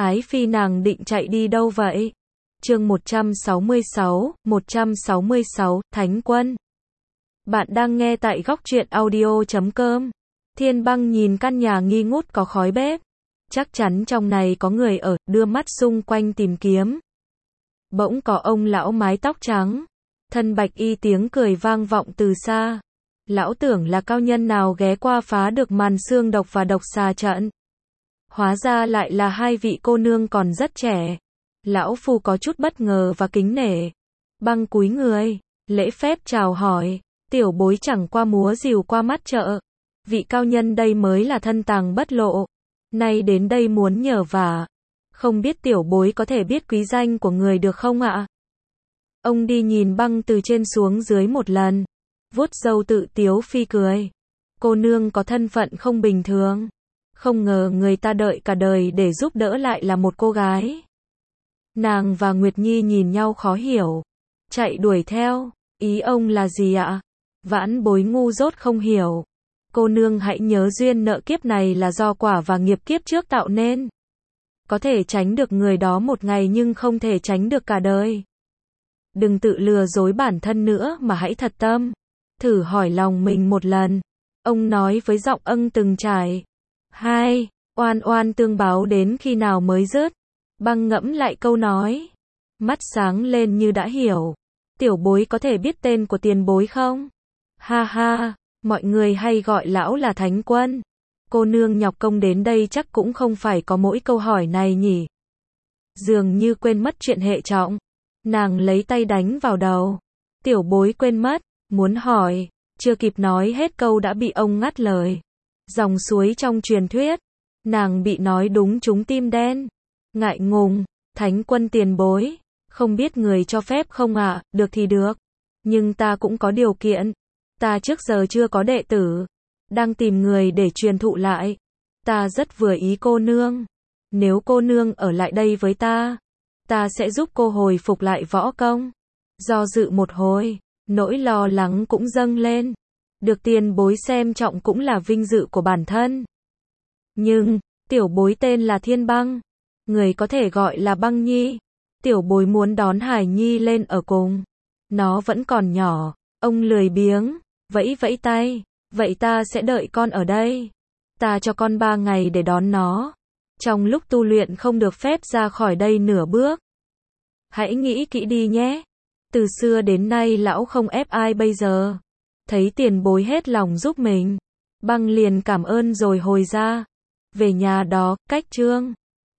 Ái Phi nàng định chạy đi đâu vậy? Chương 166, Thánh Quân. Bạn đang nghe tại góc truyện audio.com. Thiên Băng nhìn căn nhà nghi ngút có khói bếp. Chắc chắn trong này có người ở, đưa mắt xung quanh tìm kiếm. Bỗng có ông lão mái tóc trắng, thân bạch y tiếng cười vang vọng từ xa. Lão tưởng là cao nhân nào ghé qua phá được màn xương độc và độc xà trận. Hóa ra lại là hai vị cô nương còn rất trẻ. Lão phu có chút bất ngờ và kính nể. Băng cúi người, lễ phép chào hỏi, tiểu bối chẳng qua múa rìu qua mắt chợ. Vị cao nhân đây mới là thân tàng bất lộ. Nay đến đây muốn nhờ vả. Không biết tiểu bối có thể biết quý danh của người được không ạ? Ông đi nhìn Băng từ trên xuống dưới một lần. Vuốt râu tự tiếu phi cười. Cô nương có thân phận không bình thường. Không ngờ người ta đợi cả đời để giúp đỡ lại là một cô gái. Nàng và Nguyệt Nhi nhìn nhau khó hiểu. Chạy đuổi theo, ý ông là gì ạ? Vãn bối ngu dốt không hiểu. Cô nương hãy nhớ duyên nợ kiếp này là do quả và nghiệp kiếp trước tạo nên. Có thể tránh được người đó một ngày nhưng không thể tránh được cả đời. Đừng tự lừa dối bản thân nữa mà hãy thật tâm. Thử hỏi lòng mình một lần. Ông nói với giọng ân từng trải. Hai, oan oan tương báo đến khi nào mới dứt? Băng ngẫm lại câu nói. Mắt sáng lên như đã hiểu. Tiểu bối có thể biết tên của tiền bối không? Ha ha, mọi người hay gọi lão là Thánh Quân. Cô nương nhọc công đến đây chắc cũng không phải có mỗi câu hỏi này nhỉ. Dường như quên mất chuyện hệ trọng. Nàng lấy tay đánh vào đầu. Tiểu bối quên mất, muốn hỏi, chưa kịp nói hết câu đã bị ông ngắt lời. Dòng suối trong truyền thuyết, nàng bị nói đúng trúng tim đen. Ngại ngùng, Thánh Quân tiền bối, không biết người cho phép không ạ? Được thì được, nhưng ta cũng có điều kiện. Ta trước giờ chưa có đệ tử, đang tìm người để truyền thụ lại. Ta rất vừa ý cô nương. Nếu cô nương ở lại đây với ta sẽ giúp cô hồi phục lại võ công. Do dự một hồi, nỗi lo lắng cũng dâng lên. Được tiền bối xem trọng cũng là vinh dự của bản thân. Nhưng, tiểu bối tên là Thiên Băng. Người có thể gọi là Băng Nhi. Tiểu bối muốn đón Hải Nhi lên ở cùng. Nó vẫn còn nhỏ. Ông lười biếng, vẫy vẫy tay. Vậy ta sẽ đợi con ở đây. Ta cho con 3 ngày để đón nó. Trong lúc tu luyện không được phép ra khỏi đây nửa bước. Hãy nghĩ kỹ đi nhé. Từ xưa đến nay lão không ép ai bây giờ. Thấy tiền bối hết lòng giúp mình. Băng liền cảm ơn rồi hồi ra. Về nhà đó, cách trương.